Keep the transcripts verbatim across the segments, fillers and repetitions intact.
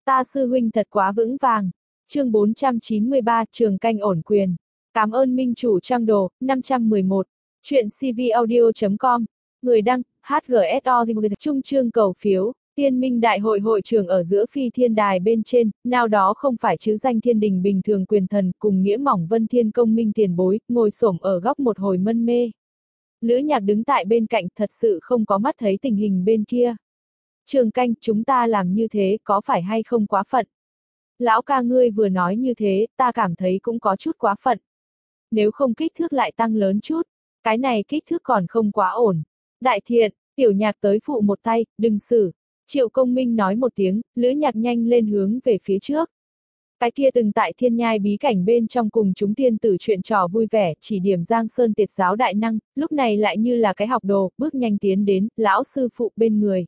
Ta sư huynh thật quá vững vàng. Chương bốn trăm chín mươi ba, Trường Canh ổn quyền. Cảm ơn minh chủ trang đồ, năm trăm mười một. Chuyện cvaudio chấm com. Người đăng, hát giê ét o Trung chương cầu phiếu. Tiên minh đại hội hội trưởng ở giữa phi thiên đài bên trên, nào đó không phải chứ danh thiên đình bình thường quyền thần, cùng nghĩa mỏng vân thiên công minh tiền bối, ngồi xổm ở góc một hồi mân mê. Lữ Nhạc đứng tại bên cạnh, thật sự không có mắt thấy tình hình bên kia. Trường Canh, chúng ta làm như thế, có phải hay không quá phận? Lão ca ngươi vừa nói như thế, ta cảm thấy cũng có chút quá phận. Nếu không kích thước lại tăng lớn chút, cái này kích thước còn không quá ổn. Đại thiện, Tiểu Nhạc tới phụ một tay, đừng xử. Triệu Công Minh nói một tiếng, Lữ Nhạc nhanh lên hướng về phía trước. Cái kia từng tại thiên nhai bí cảnh bên trong cùng chúng tiên tử chuyện trò vui vẻ, chỉ điểm Giang Sơn tiệt giáo đại năng, lúc này lại như là cái học đồ, bước nhanh tiến đến, lão sư phụ bên người.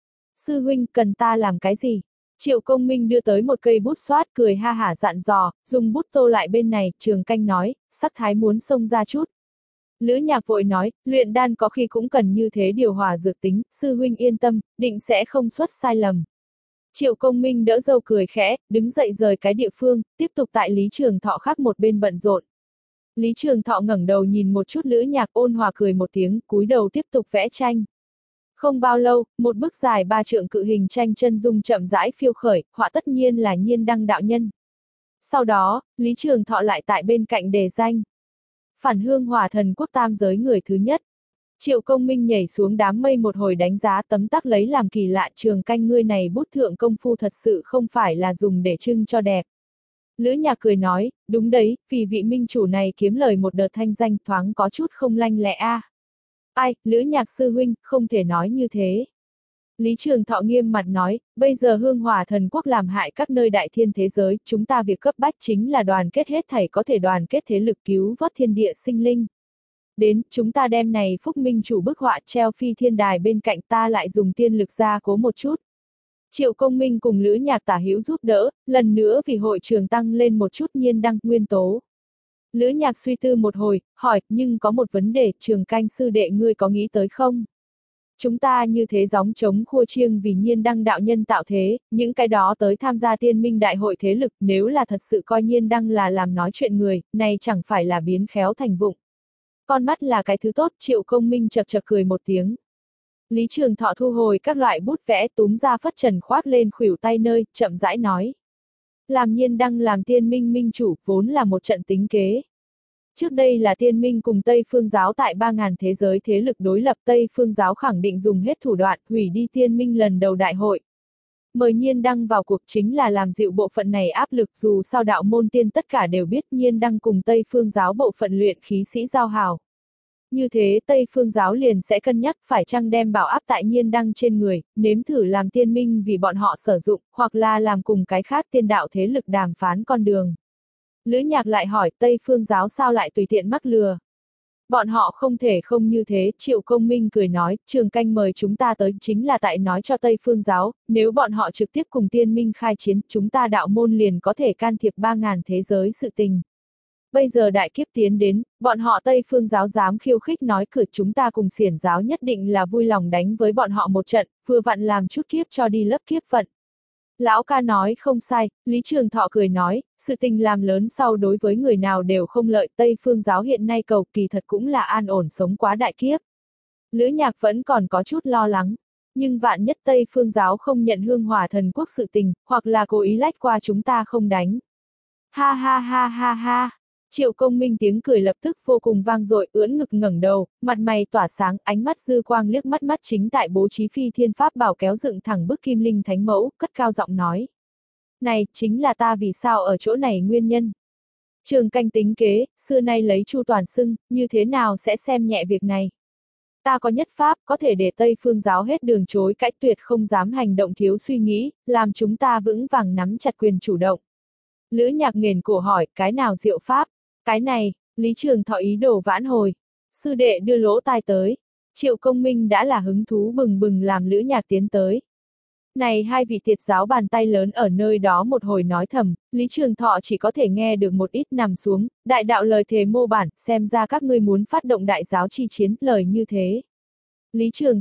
Sư huynh, cần ta làm cái gì? Triệu Công Minh đưa tới một cây bút xoát, cười ha hả dặn dò, dùng bút tô lại bên này, Trường Canh nói, sắc thái muốn xông ra chút. Lữ Nhạc vội nói, luyện đan có khi cũng cần như thế điều hòa dược tính, sư huynh yên tâm, định sẽ không xuất sai lầm. Triệu Công Minh đỡ dâu cười khẽ, đứng dậy rời cái địa phương, tiếp tục tại Lý Trường Thọ khác một bên bận rộn. Lý Trường Thọ ngẩng đầu nhìn một chút Lữ Nhạc, ôn hòa cười một tiếng, cúi đầu tiếp tục vẽ tranh. Không bao lâu, một bức dài ba trượng cự hình tranh chân dung chậm rãi phiêu khởi, họa tất nhiên là Nhiên Đăng đạo nhân. Sau đó, Lý Trường Thọ lại tại bên cạnh đề danh. Phản hương hỏa thần quốc tam giới người thứ nhất. Triệu Công Minh nhảy xuống đám mây một hồi đánh giá tấm tắc lấy làm kỳ lạ, Trường Canh ngươi này bút thượng công phu thật sự không phải là dùng để trưng cho đẹp. Lữ Nhạc cười nói, đúng đấy, vì vị minh chủ này kiếm lời một đợt thanh danh thoáng có chút không lanh lẹ a. À. Ai, Lữ Nhạc sư huynh, không thể nói như thế. Lý Trường Thọ nghiêm mặt nói, bây giờ hương hỏa thần quốc làm hại các nơi đại thiên thế giới, chúng ta việc cấp bách chính là đoàn kết hết thảy có thể đoàn kết thế lực cứu vớt thiên địa sinh linh. Đến, chúng ta đem này phúc minh chủ bức họa treo phi thiên đài bên cạnh, ta lại dùng tiên lực ra cố một chút. Triệu Công Minh cùng Lữ Nhạc tả hữu giúp đỡ, lần nữa vì hội trường tăng lên một chút Nhiên Đăng nguyên tố. Lữ Nhạc suy tư một hồi, hỏi, nhưng có một vấn đề, Trường Canh sư đệ ngươi có nghĩ tới không? Chúng ta như thế gióng trống khua chiêng vì Nhiên Đăng đạo nhân tạo thế, những cái đó tới tham gia tiên minh đại hội thế lực, nếu là thật sự coi Nhiên Đăng là làm nói chuyện người, này chẳng phải là biến khéo thành vụng. Con mắt là cái thứ tốt, Triệu Công Minh chật chật cười một tiếng. Lý Trường Thọ thu hồi các loại bút vẽ túm ra phất trần khoác lên khuỷu tay nơi, chậm rãi nói. Làm Nhiên Đăng làm tiên minh minh chủ, vốn là một trận tính kế. Trước đây là tiên minh cùng Tây Phương giáo tại ba ngàn thế giới thế lực đối lập, Tây Phương giáo khẳng định dùng hết thủ đoạn, hủy đi tiên minh lần đầu đại hội. Mời Nhiên Đăng vào cuộc chính là làm dịu bộ phận này áp lực, dù sao đạo môn tiên tất cả đều biết Nhiên Đăng cùng Tây Phương giáo bộ phận luyện khí sĩ giao hảo. Như thế Tây Phương giáo liền sẽ cân nhắc phải chăng đem bảo áp tại Nhiên Đăng trên người, nếm thử làm tiên minh vì bọn họ sử dụng, hoặc là làm cùng cái khác tiên đạo thế lực đàm phán con đường. Lữ Nhạc lại hỏi Tây Phương giáo sao lại tùy tiện mắc lừa. Bọn họ không thể không như thế, Triệu Công Minh cười nói, Trường Canh mời chúng ta tới chính là tại nói cho Tây Phương giáo, nếu bọn họ trực tiếp cùng tiên minh khai chiến, chúng ta đạo môn liền có thể can thiệp ba ngàn thế giới sự tình. Bây giờ đại kiếp tiến đến, bọn họ Tây Phương giáo dám khiêu khích nói cử chúng ta cùng xiển giáo nhất định là vui lòng đánh với bọn họ một trận, vừa vặn làm chút kiếp cho đi lấp kiếp vận. Lão ca nói không sai, Lý Trường Thọ cười nói, sự tình làm lớn sau đối với người nào đều không lợi, Tây Phương giáo hiện nay cầu kỳ thật cũng là an ổn sống quá đại kiếp. Lữ Nhạc vẫn còn có chút lo lắng, nhưng vạn nhất Tây Phương giáo không nhận hương hỏa thần quốc sự tình, hoặc là cố ý lách qua chúng ta không đánh. Ha ha ha ha ha. Triệu Công Minh tiếng cười lập tức vô cùng vang dội, ưỡn ngực ngẩng đầu, mặt mày tỏa sáng, ánh mắt dư quang liếc mắt mắt chính tại bố trí phi thiên pháp bảo kéo dựng thẳng bức kim linh thánh mẫu, cất cao giọng nói. Này, chính là ta vì sao ở chỗ này nguyên nhân. Trường Canh tính kế, xưa nay lấy chu toàn xưng, như thế nào sẽ xem nhẹ việc này. Ta có nhất pháp, có thể để Tây Phương giáo hết đường chối cãi, tuyệt không dám hành động thiếu suy nghĩ, làm chúng ta vững vàng nắm chặt quyền chủ động. Lữ Nhạc nghển cổ hỏi, cái nào diệu pháp? Cái này, Lý Trường Thọ ý đồ vãn hồi. Sư đệ đưa lỗ tai tới. Triệu Công Minh đã là hứng thú bừng bừng làm Lữ Nhạc tiến tới. Này hai vị tiệt giáo bàn tay lớn ở nơi đó một hồi nói thầm, Lý Trường Thọ chỉ có thể nghe được một ít nằm xuống, đại đạo lời thề mô bản, xem ra các ngươi muốn phát động đại giáo chi chiến, lời như thế. Lý Trường Thọ,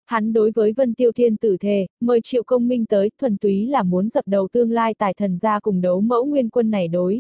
Hắn đối với Vân Tiêu Thiên tử thề, mời Triệu Công Minh tới, thuần túy là muốn dập đầu tương lai tài thần gia cùng đấu mẫu nguyên quân này đối.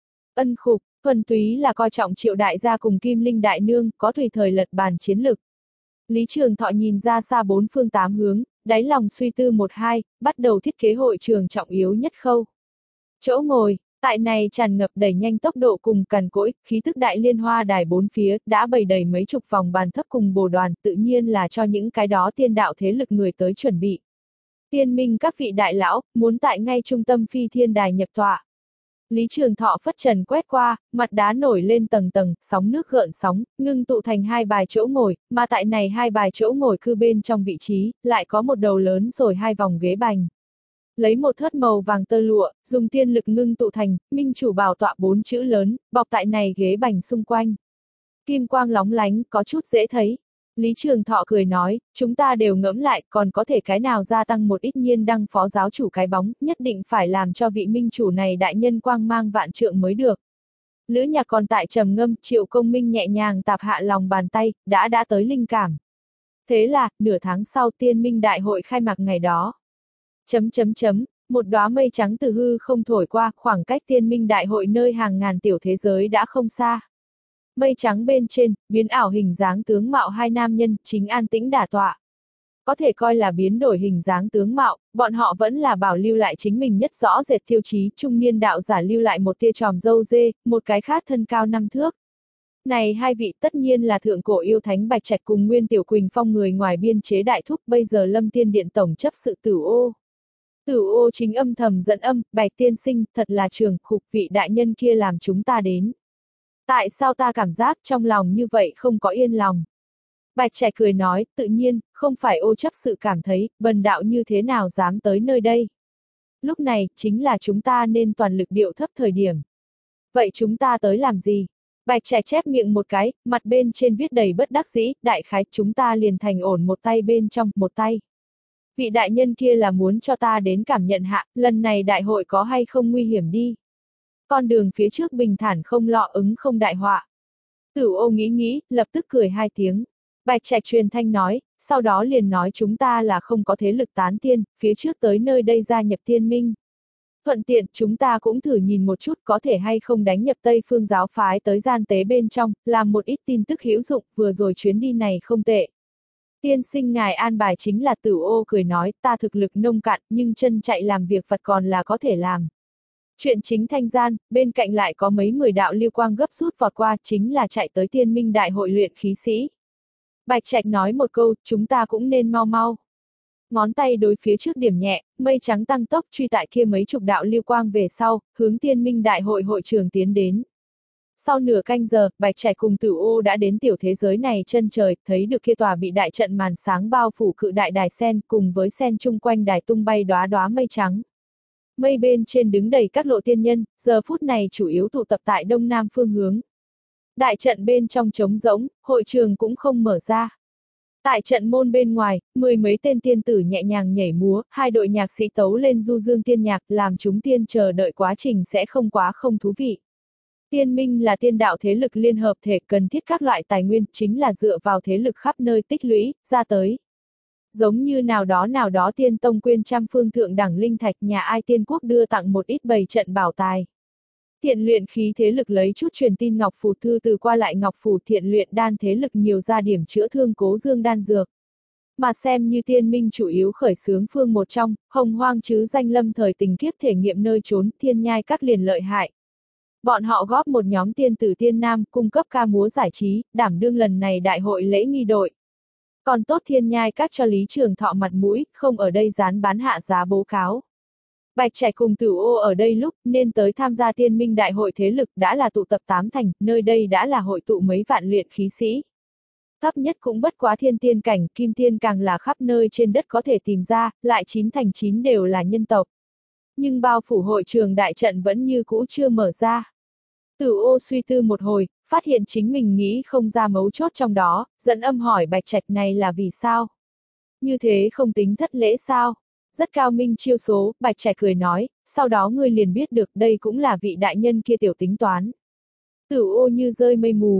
Ân khục, thuần túy là coi trọng Triệu đại gia cùng Kim Linh đại nương, có tùy thời lật bàn chiến lực. Lý Trường Thọ nhìn ra xa bốn phương tám hướng, đáy lòng suy tư một hai, bắt đầu thiết kế hội trường trọng yếu nhất khâu. Chỗ ngồi, tại này tràn ngập đẩy nhanh tốc độ cùng càn cỗi, khí tức đại liên hoa đài bốn phía, đã bày đầy mấy chục vòng bàn thấp cùng bồ đoàn, tự nhiên là cho những cái đó tiên đạo thế lực người tới chuẩn bị. Tiên minh các vị đại lão, muốn tại ngay trung tâm phi thiên đài nhập tọa. Lý Trường Thọ phất trần quét qua, mặt đá nổi lên tầng tầng, sóng nước gợn sóng, ngưng tụ thành hai bài chỗ ngồi, mà tại này hai bài chỗ ngồi cư bên trong vị trí, lại có một đầu lớn rồi hai vòng ghế bành. Lấy một thớt màu vàng tơ lụa, dùng tiên lực ngưng tụ thành, minh chủ bảo tọa bốn chữ lớn, bọc tại này ghế bành xung quanh. Kim quang lóng lánh, có chút dễ thấy. Lý Trường Thọ cười nói, chúng ta đều ngẫm lại, còn có thể cái nào gia tăng một ít nhiên đăng phó giáo chủ cái bóng, nhất định phải làm cho vị minh chủ này đại nhân quang mang vạn trượng mới được. Lữ Nhạc còn tại trầm ngâm, Triệu Công Minh nhẹ nhàng tạp hạ lòng bàn tay, đã đã tới linh cảm. Thế là, nửa tháng sau tiên minh đại hội khai mạc ngày đó. Chấm chấm chấm, một đóa mây trắng từ hư không thổi qua, khoảng cách tiên minh đại hội nơi hàng ngàn tiểu thế giới đã không xa. Mây trắng bên trên, biến ảo hình dáng tướng mạo hai nam nhân, chính an tĩnh đả tọa. Có thể coi là biến đổi hình dáng tướng mạo, bọn họ vẫn là bảo lưu lại chính mình nhất rõ rệt tiêu chí, trung niên đạo giả lưu lại một tia tròm râu dê, một cái khác thân cao năm thước. Này hai vị tất nhiên là thượng cổ yêu thánh Bạch Trạch cùng Nguyên Tiểu Quỳnh Phong người ngoài biên chế đại thúc, bây giờ Lâm Tiên Điện tổng chấp sự Tử Ô. Tử Ô chính âm thầm dẫn âm, Bạch tiên sinh, thật là trường khục vị đại nhân kia làm chúng ta đến. Tại sao ta cảm giác trong lòng như vậy không có yên lòng? Bạch Trạch cười nói, tự nhiên, không phải Ô chấp sự cảm thấy, bần đạo như thế nào dám tới nơi đây. Lúc này, chính là chúng ta nên toàn lực điệu thấp thời điểm. Vậy chúng ta tới làm gì? Bạch Trạch chép miệng một cái, mặt bên trên viết đầy bất đắc dĩ, đại khái chúng ta liền thành ổn một tay bên trong, một tay. Vị đại nhân kia là muốn cho ta đến cảm nhận hạ, lần này đại hội có hay không nguy hiểm đi. Con đường phía trước bình thản không lo ứng không đại họa. Tử Ô nghĩ nghĩ, lập tức cười hai tiếng. Bạch Trạch truyền thanh nói, sau đó liền nói chúng ta là không có thế lực tán tiên, phía trước tới nơi đây gia nhập tiên minh. Thuận tiện, chúng ta cũng thử nhìn một chút có thể hay không đánh nhập Tây Phương giáo phái tới gian tế bên trong, làm một ít tin tức hữu dụng, vừa rồi chuyến đi này không tệ. Tiên sinh ngài an bài chính là Tử Ô cười nói, ta thực lực nông cạn, nhưng chân chạy làm việc vật còn là có thể làm. Chuyện chính thanh gian, bên cạnh lại có mấy mười đạo lưu quang gấp rút vọt qua, chính là chạy tới tiên minh đại hội luyện khí sĩ. Bạch Trạch nói một câu, chúng ta cũng nên mau mau. Ngón tay đối phía trước điểm nhẹ, mây trắng tăng tốc truy tại kia mấy chục đạo lưu quang về sau, hướng tiên minh đại hội hội trường tiến đến. Sau nửa canh giờ, Bạch Trạch cùng Tử Ô đã đến tiểu thế giới này chân trời, thấy được kia tòa bị đại trận màn sáng bao phủ cự đại đài sen, cùng với sen chung quanh đài tung bay đóa đóa mây trắng. Mây bên trên đứng đầy các lộ tiên nhân, giờ phút này chủ yếu tụ tập tại đông nam phương hướng. Đại trận bên trong trống rỗng, hội trường cũng không mở ra. Tại trận môn bên ngoài, mười mấy tên tiên tử nhẹ nhàng nhảy múa, hai đội nhạc sĩ tấu lên du dương tiên nhạc, làm chúng tiên chờ đợi quá trình sẽ không quá không thú vị. Tiên minh là tiên đạo thế lực liên hợp thể, cần thiết các loại tài nguyên, chính là dựa vào thế lực khắp nơi tích lũy, ra tới. Giống như nào đó nào đó tiên tông quyên trăm phương thượng đẳng linh thạch, nhà ai tiên quốc đưa tặng một ít bầy trận bảo tài. Thiện luyện khí thế lực lấy chút truyền tin ngọc phù thư từ qua lại ngọc phù, thiện luyện đan thế lực nhiều ra điểm chữa thương cố dương đan dược. Mà xem như tiên minh chủ yếu khởi xướng phương một trong, hồng hoang chứ danh lâm thời tình kiếp thể nghiệm nơi trốn, thiên nhai các liền lợi hại. Bọn họ góp một nhóm tiên tử tiên nam, cung cấp ca múa giải trí, đảm đương lần này đại hội lễ nghi đội. Còn tốt thiên nhai các cho Lý Trường Thọ mặt mũi, không ở đây dán bán hạ giá bố cáo. Bạch Trạch cùng Tử Ô ở đây lúc nên tới tham gia tiên minh đại hội thế lực đã là tụ tập tám thành, nơi đây đã là hội tụ mấy vạn luyện khí sĩ. Thấp nhất cũng bất quá thiên tiên cảnh, kim tiên càng là khắp nơi trên đất có thể tìm ra, lại chín thành chín đều là nhân tộc. Nhưng bao phủ hội trường đại trận vẫn như cũ chưa mở ra. Tử Ô suy tư một hồi, phát hiện chính mình nghĩ không ra mấu chốt trong đó, dẫn âm hỏi Bạch Trạch này là vì sao? Như thế không tính thất lễ sao? Rất cao minh chiêu số, Bạch Trạch cười nói, sau đó ngươi liền biết được đây cũng là vị đại nhân kia tiểu tính toán. Tử Ô như rơi mây mù,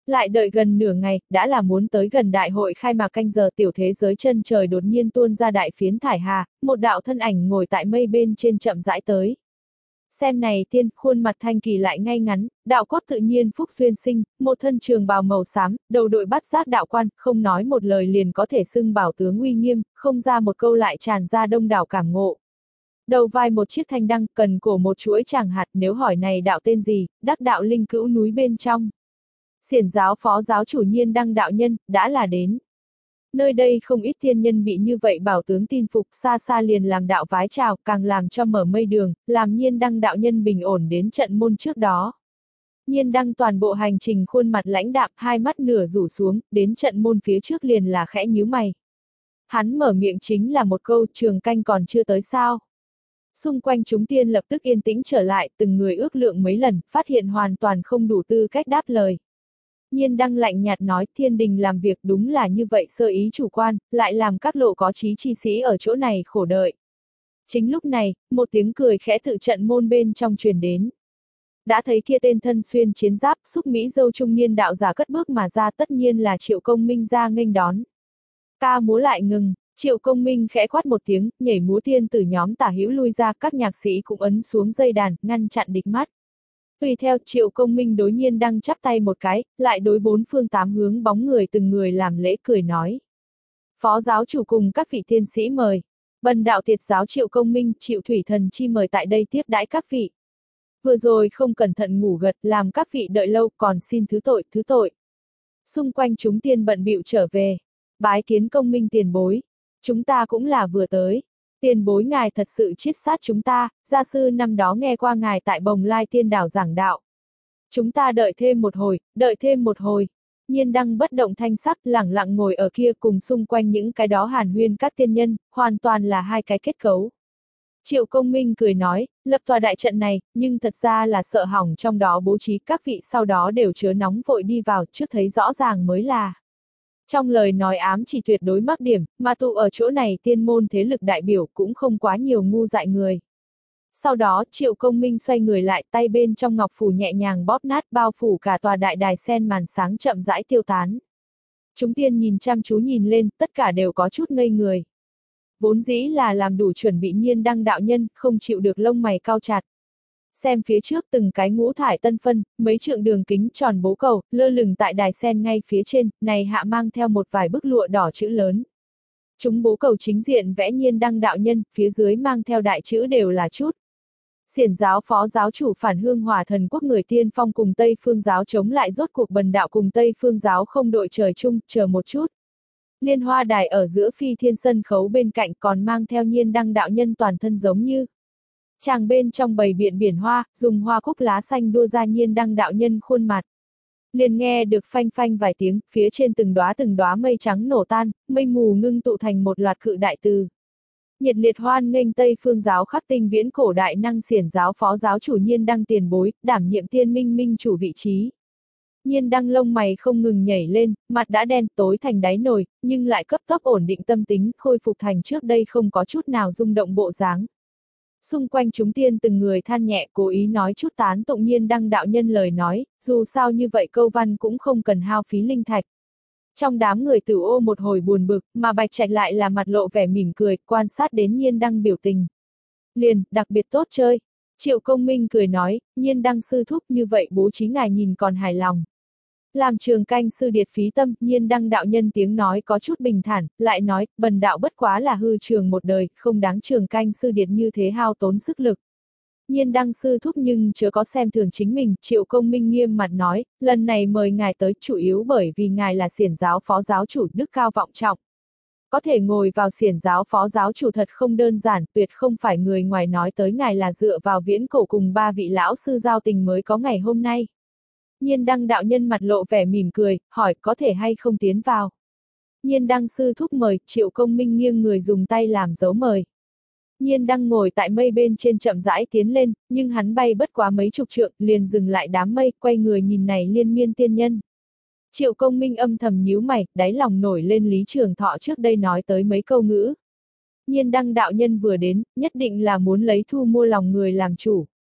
Lại đợi gần nửa ngày, đã là muốn tới gần đại hội khai mạc canh giờ tiểu thế giới chân trời đột nhiên tuôn ra đại phiến thải hà, một đạo thân ảnh ngồi tại mây bên trên chậm rãi tới. Xem này tiên, khuôn mặt thanh kỳ lại ngay ngắn, đạo cốt tự nhiên phúc duyên sinh, một thân trường bào màu xám, đầu đội bắt giác đạo quan, không nói một lời liền có thể xưng bảo tướng uy nghiêm, không ra một câu lại tràn ra đông đảo cảm ngộ. Đầu vai một chiếc thanh đăng, cần cổ một chuỗi tràng hạt, nếu hỏi này đạo tên gì, đắc đạo linh cữu núi bên trong. Xiển giáo phó giáo chủ Nhiên Đăng đạo nhân, đã là đến. Nơi đây không ít thiên nhân bị như vậy bảo tướng tin phục, xa xa liền làm đạo vái chào, càng làm cho mở mây đường, làm Nhiên Đăng đạo nhân bình ổn đến trận môn trước đó. Nhiên Đăng toàn bộ hành trình khuôn mặt lãnh đạm, hai mắt nửa rủ xuống, đến trận môn phía trước liền là khẽ nhíu mày. Hắn mở miệng chính là một câu, trường canh còn chưa tới sao. Xung quanh chúng tiên lập tức yên tĩnh trở lại, từng người ước lượng mấy lần, phát hiện hoàn toàn không đủ tư cách đáp lời. Nhiên Đăng lạnh nhạt nói, thiên đình làm việc đúng là như vậy, sơ ý chủ quan, lại làm các lộ có trí chi sĩ ở chỗ này khổ đợi. Chính lúc này, một tiếng cười khẽ tự trận môn bên trong truyền đến. Đã thấy kia tên thân xuyên chiến giáp, xúc mỹ dâu trung niên đạo giả cất bước mà ra, tất nhiên là Triệu Công Minh ra nghênh đón. Ca múa lại ngừng, Triệu Công Minh khẽ quát một tiếng, nhảy múa tiên từ nhóm tả hữu lui ra, các nhạc sĩ cũng ấn xuống dây đàn, ngăn chặn địch mắt. Tùy theo, Triệu Công Minh đối Nhiên Đăng chắp tay một cái, lại đối bốn phương tám hướng bóng người từng người làm lễ cười nói. Phó giáo chủ cùng các vị tiên sĩ mời. Bần đạo tiệt giáo Triệu Công Minh, Triệu Thủy Thần chi mời tại đây tiếp đãi các vị. Vừa rồi không cẩn thận ngủ gật, làm các vị đợi lâu, còn xin thứ tội, thứ tội. Xung quanh chúng tiên bận bịu trở về. Bái kiến Công Minh tiền bối. Chúng ta cũng là vừa tới. Tiền bối ngài thật sự chiết sát chúng ta, gia sư năm đó nghe qua ngài tại Bồng Lai Tiên Đảo giảng đạo. Chúng ta đợi thêm một hồi, đợi thêm một hồi. Nhiên Đăng bất động thanh sắc, lẳng lặng ngồi ở kia cùng xung quanh những cái đó hàn huyên các tiên nhân, hoàn toàn là hai cái kết cấu. Triệu Công Minh cười nói, lập tòa đại trận này, nhưng thật ra là sợ hỏng trong đó bố trí, các vị sau đó đều chớ nóng vội đi vào, trước thấy rõ ràng mới là. Trong lời nói ám chỉ tuyệt đối mắc điểm, mà tụ ở chỗ này tiên môn thế lực đại biểu cũng không quá nhiều ngu dại người. Sau đó, Triệu Công Minh xoay người lại, tay bên trong ngọc phủ nhẹ nhàng bóp nát, bao phủ cả tòa đại đài sen màn sáng chậm rãi tiêu tán. Chúng tiên nhìn chăm chú nhìn lên, tất cả đều có chút ngây người. Vốn dĩ là làm đủ chuẩn bị Nhiên Đăng đạo nhân, không chịu được lông mày cau chặt. Xem phía trước từng cái ngũ thải tân phân, mấy trượng đường kính tròn bố cầu, lơ lửng tại đài sen ngay phía trên, này hạ mang theo một vài bức lụa đỏ chữ lớn. Chúng bố cầu chính diện vẽ Nhiên Đăng đạo nhân, phía dưới mang theo đại chữ đều là chút. Xiển giáo phó giáo chủ Phản Hương Hỏa Thần Quốc người tiên phong cùng Tây Phương giáo chống lại rốt cuộc bần đạo cùng Tây Phương giáo không đội trời chung, chờ một chút. Liên hoa đài ở giữa phi thiên sân khấu bên cạnh còn mang theo Nhiên Đăng đạo nhân toàn thân giống như. Chàng bên trong bầy biện biển hoa, dùng hoa cúc lá xanh đua ra Nhiên Đăng đạo nhân khuôn mặt. Liền nghe được phanh phanh vài tiếng, phía trên từng đóa từng đóa mây trắng nổ tan, mây mù ngưng tụ thành một loạt cự đại từ. Nhiệt liệt hoan nghênh Tây Phương giáo khắc tinh viễn cổ đại năng xiển giáo phó giáo chủ Nhiên Đăng tiền bối, đảm nhiệm tiên minh minh chủ vị trí. Nhiên Đăng lông mày không ngừng nhảy lên, mặt đã đen tối thành đáy nồi, nhưng lại cấp tốc ổn định tâm tính, khôi phục thành trước đây không có chút nào rung động bộ dáng. Xung quanh chúng tiên từng người than nhẹ, cố ý nói chút tán tụng Nhiên Đăng đạo nhân lời nói, dù sao như vậy câu văn cũng không cần hao phí linh thạch. Trong đám người tử ô một hồi buồn bực, mà Bạch Trạch lại là mặt lộ vẻ mỉm cười, quan sát đến Nhiên Đăng biểu tình. Liền, đặc biệt tốt chơi. Triệu Công Minh cười nói, Nhiên Đăng sư thúc như vậy bố trí ngài nhìn còn hài lòng. Làm trường canh sư điệt phí tâm, Nhiên Đăng đạo nhân tiếng nói có chút bình thản, lại nói, bần đạo bất quá là hư trường một đời, không đáng trường canh sư điệt như thế hao tốn sức lực. Nhiên Đăng sư thúc nhưng chớ có xem thường chính mình, Triệu Công Minh nghiêm mặt nói, lần này mời ngài tới chủ yếu bởi vì ngài là xiển giáo phó giáo chủ đức cao vọng trọng. Có thể ngồi vào xiển giáo phó giáo chủ thật không đơn giản, tuyệt không phải người ngoài nói tới ngài là dựa vào viễn cổ cùng ba vị lão sư giao tình mới có ngày hôm nay. Nhiên Đăng đạo nhân mặt lộ vẻ mỉm cười, hỏi có thể hay không tiến vào. Nhiên Đăng sư thúc mời, Triệu Công Minh nghiêng người dùng tay làm dấu mời. Nhiên Đăng ngồi tại mây bên trên chậm rãi tiến lên, nhưng hắn bay bất quá mấy chục trượng, liền dừng lại đám mây, quay người nhìn này liên miên tiên nhân. Triệu Công Minh âm thầm nhíu mày, đáy lòng nổi lên Lý Trường Thọ trước đây nói tới mấy câu ngữ. Nhiên Đăng đạo nhân vừa đến, nhất định là muốn lấy thu mua lòng người làm chủ.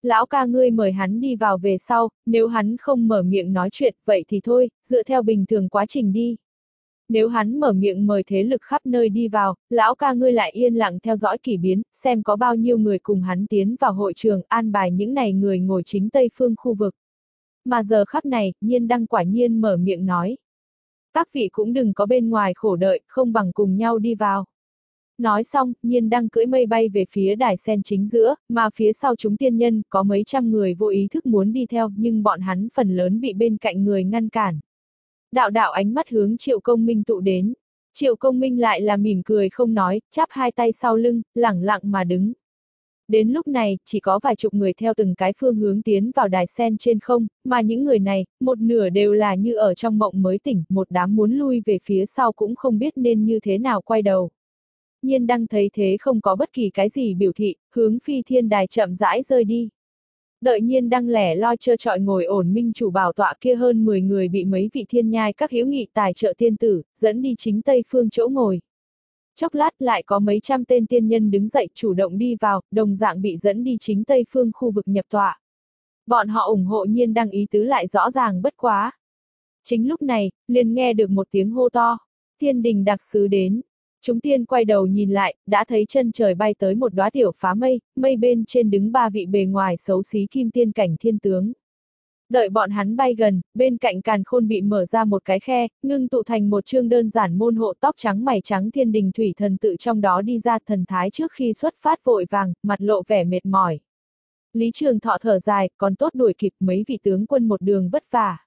Lão ca ngươi mời hắn đi vào về sau, nếu hắn không mở miệng nói chuyện, vậy thì thôi, dựa theo bình thường quá trình đi. Nếu hắn mở miệng mời thế lực khắp nơi đi vào, lão ca ngươi lại yên lặng theo dõi kỳ biến, xem có bao nhiêu người cùng hắn tiến vào hội trường, an bài những này người ngồi chính tây phương khu vực. Mà giờ khắc này, Nhiên Đăng quả nhiên mở miệng nói. Các vị cũng đừng có bên ngoài khổ đợi, không bằng cùng nhau đi vào. Nói xong, Nhiên Đăng cưỡi mây bay về phía đài sen chính giữa, mà phía sau chúng tiên nhân, có mấy trăm người vô ý thức muốn đi theo, nhưng bọn hắn phần lớn bị bên cạnh người ngăn cản. Đạo đạo ánh mắt hướng Triệu Công Minh tụ đến. Triệu Công Minh lại là mỉm cười không nói, chắp hai tay sau lưng, lẳng lặng mà đứng. Đến lúc này, chỉ có vài chục người theo từng cái phương hướng tiến vào đài sen trên không, mà những người này, một nửa đều là như ở trong mộng mới tỉnh, một đám muốn lui về phía sau cũng không biết nên như thế nào quay đầu. Nhiên Đăng thấy thế không có bất kỳ cái gì biểu thị, hướng phi thiên đài chậm rãi rơi đi. Đợi Nhiên Đăng lẻ loi trơ trọi ngồi ổn minh chủ bảo tọa kia hơn mười người bị mấy vị thiên nhai các hữu nghị tài trợ tiên tử, dẫn đi chính tây phương chỗ ngồi. Chốc lát lại có mấy trăm tên tiên nhân đứng dậy chủ động đi vào, đồng dạng bị dẫn đi chính tây phương khu vực nhập tọa. Bọn họ ủng hộ Nhiên Đăng ý tứ lại rõ ràng bất quá. Chính lúc này, liền nghe được một tiếng hô to. Thiên đình đặc sứ đến. Chúng tiên quay đầu nhìn lại, đã thấy chân trời bay tới một đóa tiểu phá mây, mây bên trên đứng ba vị bề ngoài xấu xí kim tiên cảnh thiên tướng. Đợi bọn hắn bay gần, bên cạnh càn khôn bị mở ra một cái khe, ngưng tụ thành một chương đơn giản môn hộ tóc trắng mày trắng thiên đình thủy thần tự trong đó đi ra thần thái trước khi xuất phát vội vàng, mặt lộ vẻ mệt mỏi. Lý Trường Thọ thở dài, còn tốt đuổi kịp mấy vị tướng quân một đường vất vả.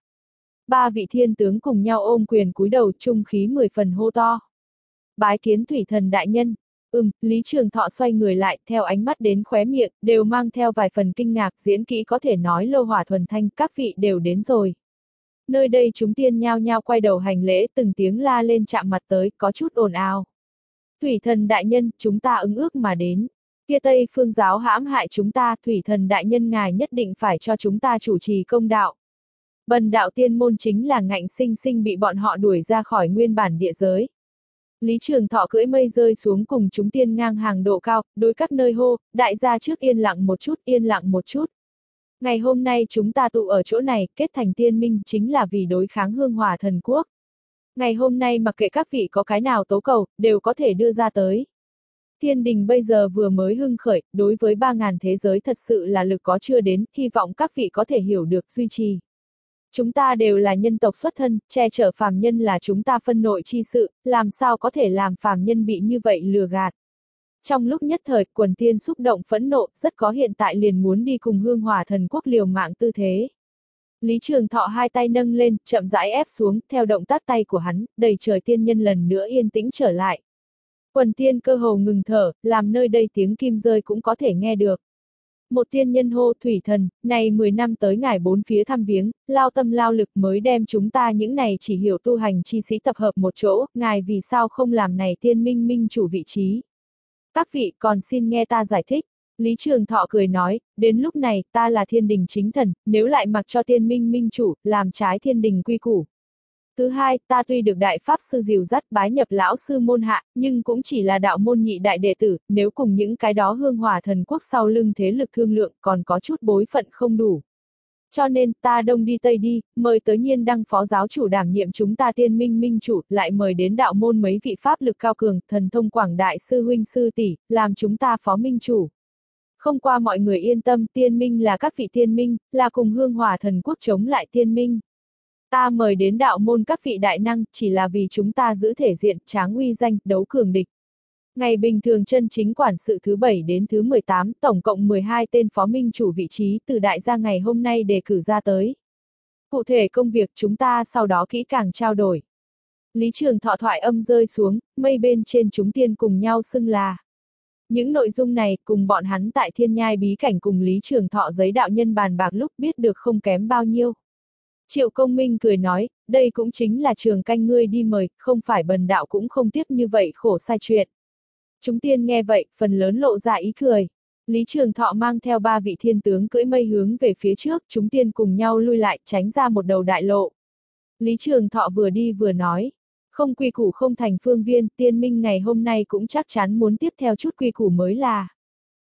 Ba vị thiên tướng cùng nhau ôm quyền cúi đầu trung khí mười phần hô to. Bái kiến thủy thần đại nhân. Ừm, Lý Trường Thọ xoay người lại, theo ánh mắt đến khóe miệng, đều mang theo vài phần kinh ngạc, diễn kỹ có thể nói lô hỏa thuần thanh, các vị đều đến rồi. Nơi đây chúng tiên nhao nhao quay đầu hành lễ, từng tiếng la lên chạm mặt tới, có chút ồn ào. Thủy thần đại nhân, chúng ta ứng ước mà đến. Kia Tây phương giáo hãm hại chúng ta, thủy thần đại nhân ngài nhất định phải cho chúng ta chủ trì công đạo. Bần đạo tiên môn chính là ngạnh sinh sinh bị bọn họ đuổi ra khỏi nguyên bản địa giới. Lý Trường Thọ cưỡi mây rơi xuống cùng chúng tiên ngang hàng độ cao, đối các nơi hô, đại gia trước yên lặng một chút, yên lặng một chút. Ngày hôm nay chúng ta tụ ở chỗ này, kết thành tiên minh chính là vì đối kháng hương hỏa thần quốc. Ngày hôm nay mặc kệ các vị có cái nào tố cầu, đều có thể đưa ra tới. Thiên đình bây giờ vừa mới hưng khởi, đối với ba ngàn thế giới thật sự là lực có chưa đến, hy vọng các vị có thể hiểu được duy trì. Chúng ta đều là nhân tộc xuất thân, che chở phàm nhân là chúng ta phân nội chi sự, làm sao có thể làm phàm nhân bị như vậy lừa gạt. Trong lúc nhất thời, quần tiên xúc động phẫn nộ, rất có hiện tại liền muốn đi cùng hương hỏa thần quốc liều mạng tư thế. Lý Trường Thọ hai tay nâng lên, chậm rãi ép xuống, theo động tác tay của hắn, đầy trời tiên nhân lần nữa yên tĩnh trở lại. Quần tiên cơ hồ ngừng thở, làm nơi đây tiếng kim rơi cũng có thể nghe được. Một tiên nhân hô thủy thần, này mười năm tới ngài bốn phía thăm viếng, lao tâm lao lực mới đem chúng ta những này chỉ hiểu tu hành chi sĩ tập hợp một chỗ, ngài vì sao không làm này tiên minh minh chủ vị trí. Các vị còn xin nghe ta giải thích. Lý Trường Thọ cười nói, đến lúc này ta là thiên đình chính thần, nếu lại mặc cho tiên minh minh chủ, làm trái thiên đình quy củ. Thứ hai, ta tuy được đại pháp sư dìu dắt bái nhập lão sư môn hạ, nhưng cũng chỉ là đạo môn nhị đại đệ tử, nếu cùng những cái đó hương hỏa thần quốc sau lưng thế lực thương lượng còn có chút bối phận không đủ. Cho nên, ta đông đi tây đi, mời tới Nhiên Đăng phó giáo chủ đảm nhiệm chúng ta tiên minh minh chủ, lại mời đến đạo môn mấy vị pháp lực cao cường, thần thông quảng đại sư huynh sư tỷ, làm chúng ta phó minh chủ. Không qua mọi người yên tâm, tiên minh là các vị tiên minh, là cùng hương hỏa thần quốc chống lại tiên minh. Ta mời đến đạo môn các vị đại năng, chỉ là vì chúng ta giữ thể diện, tráng uy danh, đấu cường địch. Ngày bình thường chân chính quản sự thứ bảy đến thứ mười tám, tổng cộng mười hai tên phó minh chủ vị trí từ đại gia ngày hôm nay đề cử ra tới. Cụ thể công việc chúng ta sau đó kỹ càng trao đổi. Lý Trường Thọ thoại âm rơi xuống, mây bên trên chúng tiên cùng nhau xưng là. Những nội dung này cùng bọn hắn tại thiên nhai bí cảnh cùng Lý Trường Thọ giấy đạo nhân bàn bạc lúc biết được không kém bao nhiêu. Triệu Công Minh cười nói, đây cũng chính là Trường Canh ngươi đi mời, không phải bần đạo cũng không tiếp như vậy khổ sai chuyện. Chúng tiên nghe vậy, phần lớn lộ ra ý cười. Lý Trường Thọ mang theo ba vị thiên tướng cưỡi mây hướng về phía trước, chúng tiên cùng nhau lui lại, tránh ra một đầu đại lộ. Lý Trường Thọ vừa đi vừa nói, không quy củ không thành phương viên, tiên minh ngày hôm nay cũng chắc chắn muốn tiếp theo chút quy củ mới là.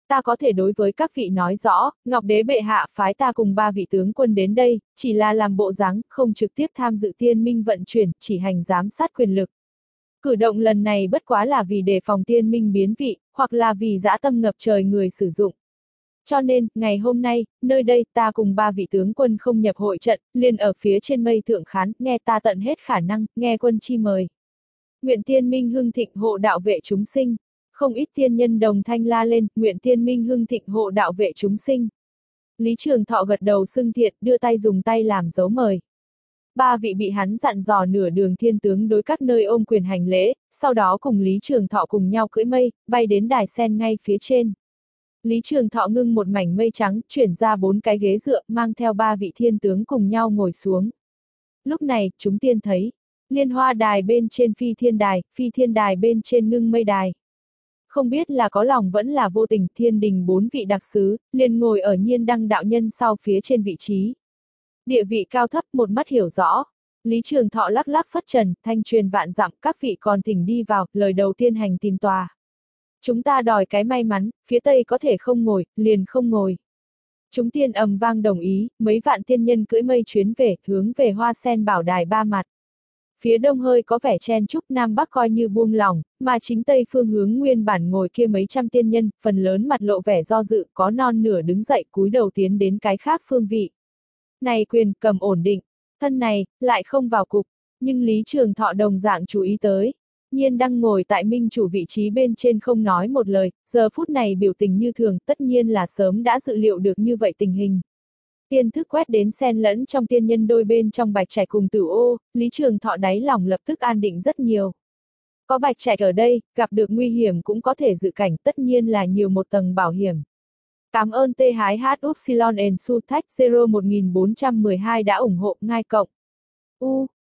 Ta có thể đối với các vị nói rõ, Ngọc Đế bệ hạ phái ta cùng ba vị tướng quân đến đây, chỉ là làm bộ dáng, không trực tiếp tham dự tiên minh vận chuyển, chỉ hành giám sát quyền lực. Cử động lần này bất quá là vì đề phòng tiên minh biến vị, hoặc là vì dã tâm ngập trời người sử dụng. Cho nên, ngày hôm nay, nơi đây ta cùng ba vị tướng quân không nhập hội trận, liền ở phía trên mây thượng khán, nghe ta tận hết khả năng, nghe quân chi mời. Nguyện tiên minh hưng thịnh hộ đạo vệ chúng sinh. Không ít tiên nhân đồng thanh la lên, nguyện tiên minh hưng thịnh hộ đạo vệ chúng sinh. Lý Trường Thọ gật đầu xưng thiện, đưa tay dùng tay làm dấu mời. Ba vị bị hắn dặn dò nửa đường thiên tướng đối các nơi ôm quyền hành lễ, sau đó cùng Lý Trường Thọ cùng nhau cưỡi mây, bay đến đài sen ngay phía trên. Lý Trường Thọ ngưng một mảnh mây trắng, chuyển ra bốn cái ghế dựa, mang theo ba vị thiên tướng cùng nhau ngồi xuống. Lúc này, chúng tiên thấy, liên hoa đài bên trên phi thiên đài, phi thiên đài bên trên ngưng mây đài. Không biết là có lòng vẫn là vô tình, thiên đình bốn vị đặc sứ, liền ngồi ở Nhiên Đăng đạo nhân sau phía trên vị trí. Địa vị cao thấp một mắt hiểu rõ. Lý Trường Thọ lắc lắc phất trần, thanh truyền vạn dặm, các vị còn thỉnh đi vào, lời đầu tiên hành tìm tòa. Chúng ta đòi cái may mắn, phía tây có thể không ngồi, liền không ngồi. Chúng tiên ầm vang đồng ý, mấy vạn tiên nhân cưỡi mây chuyến về, hướng về hoa sen bảo đài ba mặt. Phía đông hơi có vẻ chen chúc, nam bắc coi như buông lỏng, mà chính tây phương hướng nguyên bản ngồi kia mấy trăm tiên nhân, phần lớn mặt lộ vẻ do dự, có non nửa đứng dậy cúi đầu tiến đến cái khác phương vị. Này quyền, cầm ổn định, thân này, lại không vào cục, nhưng Lý Trường Thọ đồng dạng chú ý tới. Nhiên đang ngồi tại minh chủ vị trí bên trên không nói một lời, giờ phút này biểu tình như thường, tất nhiên là sớm đã dự liệu được như vậy tình hình. Tiên thức quét đến xen lẫn trong tiên nhân đôi bên trong Bạch Trạch cùng Tử Ô, Lý Trường Thọ đáy lòng lập tức an định rất nhiều. Có Bạch Trạch ở đây, gặp được nguy hiểm cũng có thể dự cảnh, tất nhiên là nhiều một tầng bảo hiểm. Cảm ơn T hai H Upsilon and Su Thách Zero một nghìn bốn trăm mười hai đã ủng hộ, ngai cộng. U,